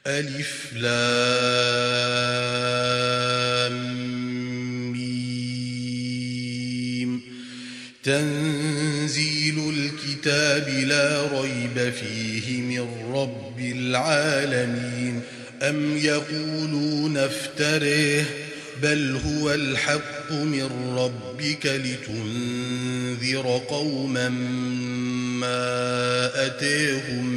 ألف لام ميم. تنزيل الكتاب لا ريب فيه من رب العالمين. أم يقولون افتريه بل هو الحق من ربك لتنذر قوما ما أتاهم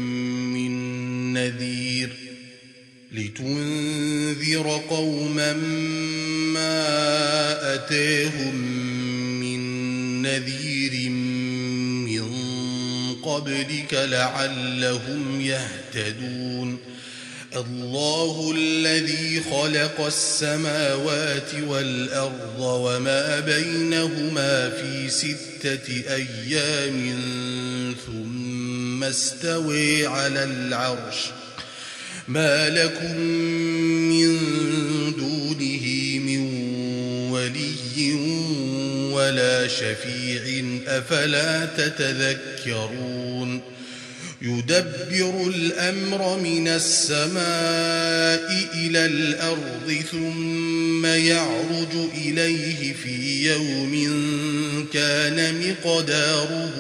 من نذير من قبلك لعلهم يهتدون. الله الذي خلق السماوات والأرض وما بينهما في 6 أيام ثم استوى على العرش. ما لكم من دونه من ولي ولا شفيع أفلا تتذكرون. يدبر الأمر من السماء إلى الأرض ثم يعرج إليه في يوم كان مقداره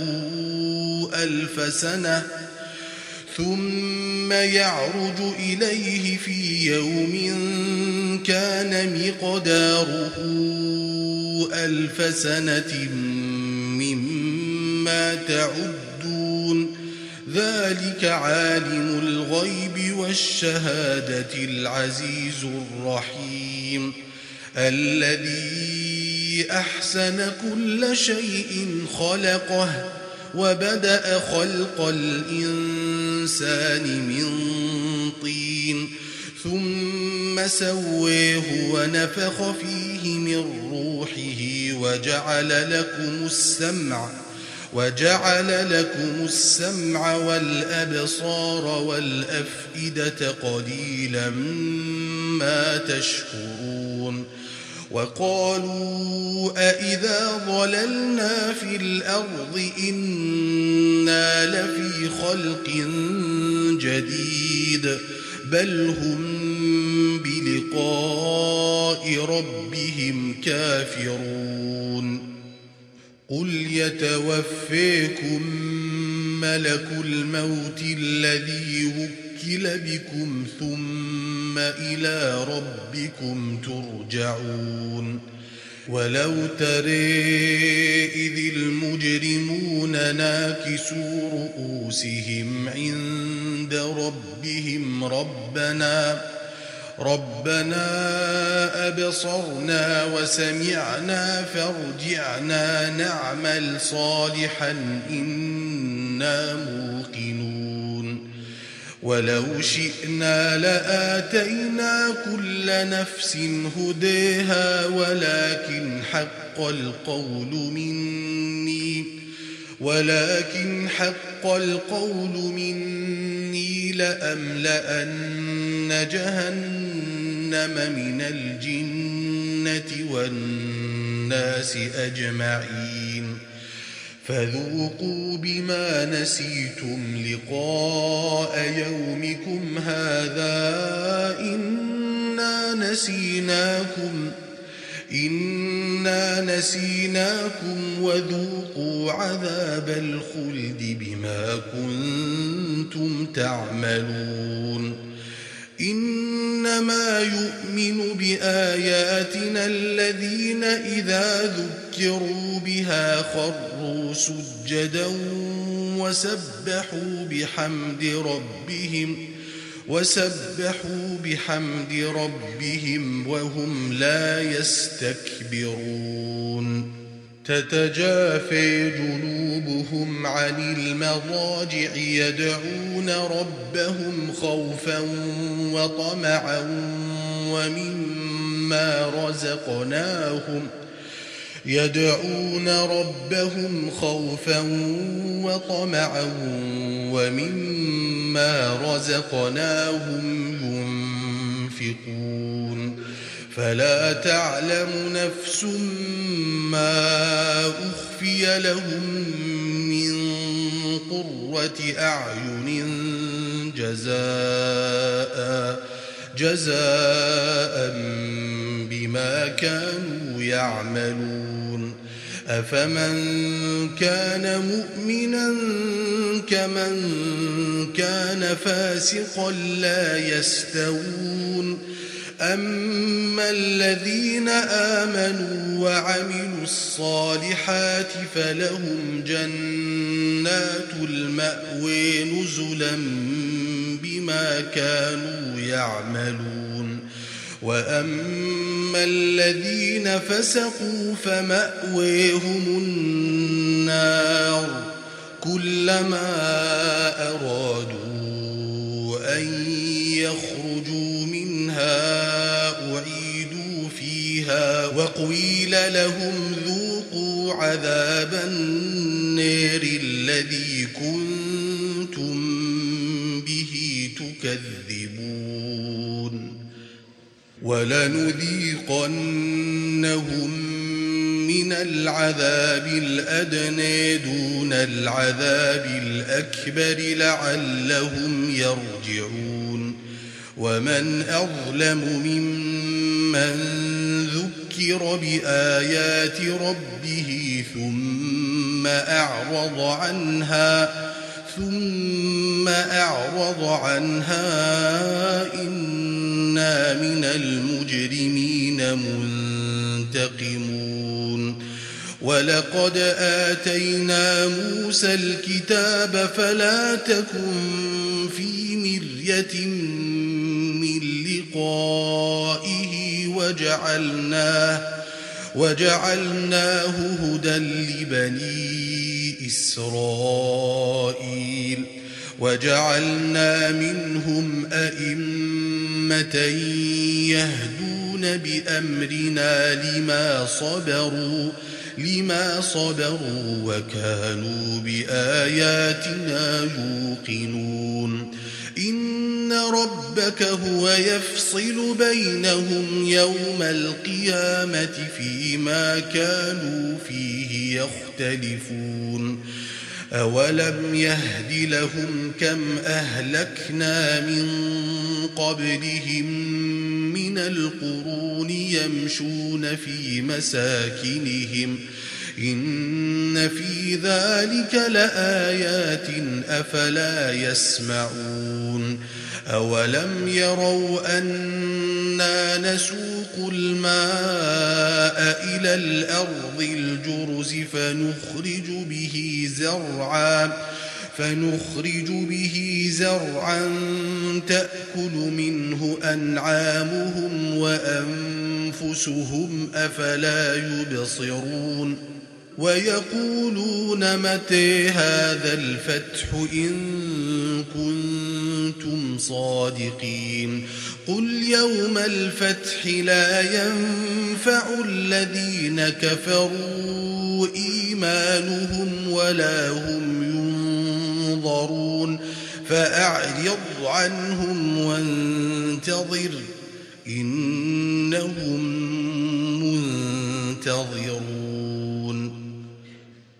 1000 سنة مما تعدون. ذلك عالم الغيب والشهادة العزيز الرحيم. الذي أحسن كل شيء خلقه وبدأ خلق الإنسان من طين ثم سواه ونفخ فيه من روحه وجعل لكم السمع والأبصار والأفئدة قليلا ما تشكرون. وقالوا أإذا ضللنا في الأرض إنا لفي خلق جديد بل هم بلقاء ربهم كافرون. قل يتوفيكم ملك الموت الذي وكل بكم ثم إلى ربكم ترجعون. ولو ترى إذ المجرمون ناكسوا رؤوسهم عند ربهم ربنا أبصرنا وسمعنا فارجعنا نعمل صالحا إنا موقنون. ولو شئنا لآتينا كل نفس هديها ولكن حق القول مني لأملأن جهنم من الجنة والناس أجمعين. فذوقوا بما نسيتم لقاء يومكم هذا إنا نسيناكم وذوقوا عذاب الخلد بما كنتم تعملون. إنما يؤمن بآياتنا الذين إذا ذكروا بها خروا سجدا وسبحوا بحمد ربهم وهم لا يستكبرون. تتجافى جنوبهم عن المضاجع يدعون ربهم خوفا وطمعا ومما رزقناهم ينفقون. فلا تعلم نفس ما أخفي لهم من قرة أعين جزاء جزاء بما كانوا يعملون أفمن كان مؤمنا كمن كان فاسقا لا يستوون أما الذين آمنوا وعملوا الصالحات فلهم جنات المأوى نزلا بما كانوا يعملون وأما الذين فسقوا فمأويهم النار كلما أرادوا أن يخرجوا منها أعيدوا فيها وقيل لهم ذوقوا عذاب النار الذي كنتم به تكذبون ولنذيقنهم من العذاب الأدنى دون العذاب الأكبر لعلهم يرجعون ومن أظلم ممن ذكر بآيات ربه ثم أعرض عنها إنا من المجرمين منتقمون ولقد آتينا موسى الكتاب فلا تكن في مرية من لقائه وجعلناه هدى لبني إسرائيل وجعلنا منهم أئمة يهدون بأمرنا لما صبروا وكانوا بآياتنا يوقنون إن ربك هو يفصل بينهم يوم القيامة فيما كانوا فيه يختلفون أولم يهد لهم كم أهلكنا من قبلهم من القرون يمشون في مساكنهم إن في ذلك لآيات أفلا يسمعون أولم يروا أنا نسوق الماء إلى الأرض الجرز فنخرج به زرعا تأكل منه أنعامهم وأنفسهم أفلا يبصرون ويقولون متى هذا الفتح إن كنتم صادقين قل يوم الفتح لا ينفع الذين كفروا إيمانهم ولا هم ينظرون فأعرض عنهم وانتظر إنهم منتظرون